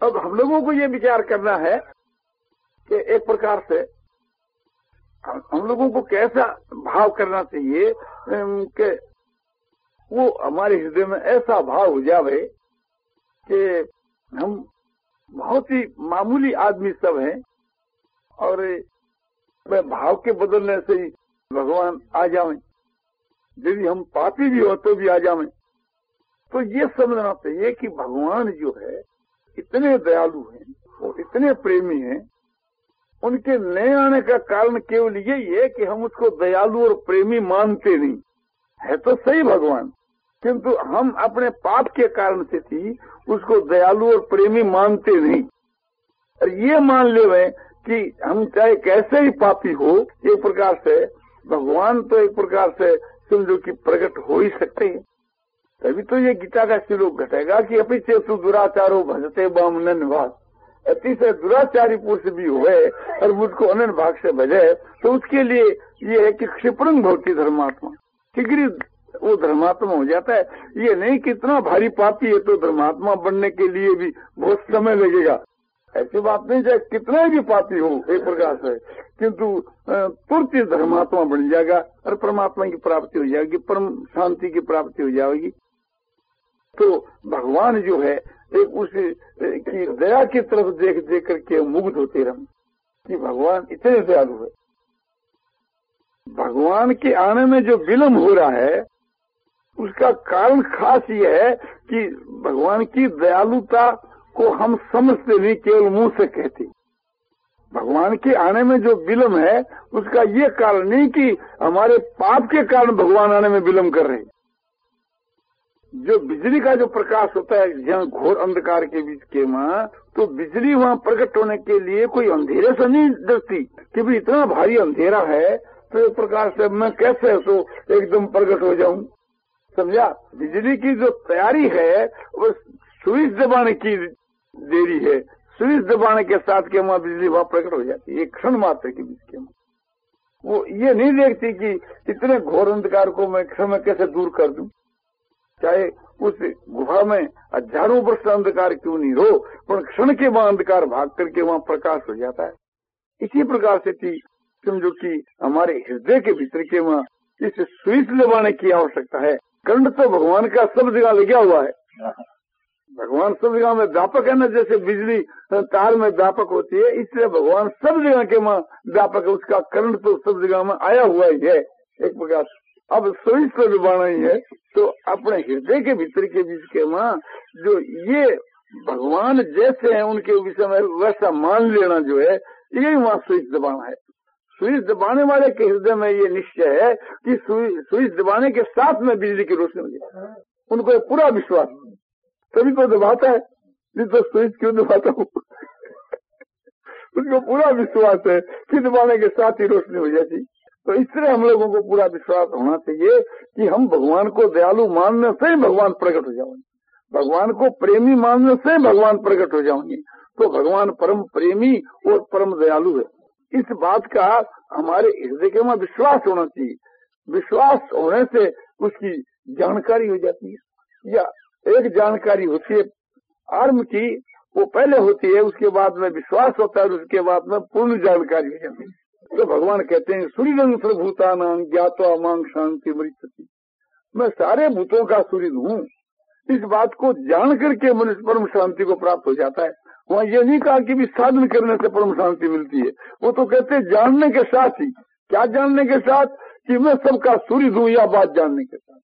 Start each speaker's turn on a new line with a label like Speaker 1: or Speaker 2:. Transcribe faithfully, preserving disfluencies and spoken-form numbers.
Speaker 1: अब हम लोगों को ये विचार करना है कि एक प्रकार से हम लोगों को कैसा भाव करना चाहिए कि वो हमारे हृदय में ऐसा भाव हो जावे कि हम बहुत ही मामूली आदमी सब हैं और भाव के बदलने से ही भगवान आ जावें। यदि हम पापी भी हो तो भी आ जावें। तो ये समझना चाहिए कि भगवान जो है इतने दयालु हैं और इतने प्रेमी हैं, उनके नए आने का कारण केवल यही है कि हम उसको दयालु और प्रेमी मानते नहीं है। तो सही भगवान, किंतु हम अपने पाप के कारण से थी उसको दयालु और प्रेमी मानते नहीं। और ये मान ले कि हम चाहे कैसे ही पापी हो, एक प्रकार से भगवान तो एक प्रकार से समझो कि प्रकट हो ही सकते हैं। तभी तो ये गीता का श्लोक घटेगा कि अपिचे तु दुराचारो भजते बाम नन्वास, अतिशय दुराचारी पुरुष भी हुए और मुझको अनन्य भाग से भजे तो उसके लिए ये है कि क्षिप्रंग भवती धर्मात्मा, शीघ्र वो धर्मात्मा हो जाता है। ये नहीं कि इतना भारी पापी है तो धर्मात्मा बनने के लिए भी बहुत समय लगेगा, ऐसी बात नहीं। चाहे कितना भी पापी हो एक प्रकार से, किंतु तुरंत ही धर्मात्मा बन जाएगा और परमात्मा की प्राप्ति हो जाएगी, परम शांति की प्राप्ति हो जाएगी। तो भगवान जो है एक उस की दया की तरफ देख देख करके मुग्ध होते रहे कि भगवान इतने दयालु है। भगवान के आने में जो विलम्ब हो रहा है उसका कारण खास ये है कि भगवान की दयालुता को हम समझते नहीं, केवल मुंह से कहते। भगवान के आने में जो विलम्ब है उसका ये कारण नहीं कि हमारे पाप के कारण भगवान आने में विलम्ब कर रहे हैं। जो बिजली का जो प्रकाश होता है जहाँ घोर अंधकार के बीच के वहाँ, तो बिजली वहाँ प्रकट होने के लिए कोई अंधेरे से नहीं डरती कि भी इतना भारी अंधेरा है तो एक प्रकार से मैं कैसे तो एकदम प्रकट हो जाऊं। समझा? बिजली की जो तैयारी है वो स्विच दबाने की देरी है, स्विच दबाने के साथ के वहाँ बिजली वहाँ प्रकट हो जाती है, एक क्षण मात्र के बीच के। वो ये नहीं देखती कि इतने घोर अंधकार को मैं क्षण में कैसे दूर कर दूं। चाहे उस गुफा में हजारों वर्ष अंधकार क्यों नहीं हो, पर क्षण के वहाँ अंधकार भाग करके वहाँ प्रकाश हो जाता है। इसी प्रकार से थी समझो कि हमारे हृदय के भीतर के वहाँ इस स्विच लगाने की आवश्यकता है। करंट तो भगवान का सब जगह लगा हुआ है, भगवान सब जगह में व्यापक है ना, जैसे बिजली तार में व्यापक होती है, इसलिए भगवान सब जगह के वहाँ व्यापक है। उसका करंट तो सब जगह में आया हुआ ही है एक प्रकार। अब स्विच तो दबाना ही है, तो अपने हृदय के भीतर के बीच के वहाँ जो ये भगवान जैसे हैं उनके विषय में वैसा मान लेना जो है, यही वहाँ स्विच दबाना है। स्विच दबाने वाले के हृदय में ये निश्चय है कि स्विच दबाने के साथ में बिजली की रोशनी हो जाए, उनको पूरा विश्वास, तभी तो दबाता है, नहीं तो स्विच क्यों दबाता हूँ उसको पूरा विश्वास है कि दबाने के साथ ही रोशनी हो जाती। तो इसलिए हम लोगों को पूरा विश्वास होना चाहिए कि हम भगवान को दयालु मानने से ही भगवान प्रकट हो जाएंगे, भगवान को प्रेमी मानने से भगवान प्रकट हो जाएंगे। तो भगवान परम प्रेमी और परम दयालु है, इस बात का हमारे हृदय के में विश्वास होना चाहिए। विश्वास होने से उसकी जानकारी हो जाती है। या एक जानकारी होती है आर्म की, वो पहले होती है, उसके बाद में विश्वास होता है, उसके बाद में पूर्ण जानकारी हो जाती है। तो भगवान कहते हैं सूर्यं सर्वभूतानां ज्ञात्वा मां शांति मृच्छति, मैं सारे भूतों का सूर्य हूँ, इस बात को जान करके मनुष्य परम शांति को प्राप्त हो जाता है। वहाँ ये नहीं कहा कि भी साधन करने से परम शांति मिलती है, वो तो कहते हैं जानने के साथ ही। क्या जानने के साथ? कि मैं सबका सूर्य हूँ, यह बात जानने के साथ।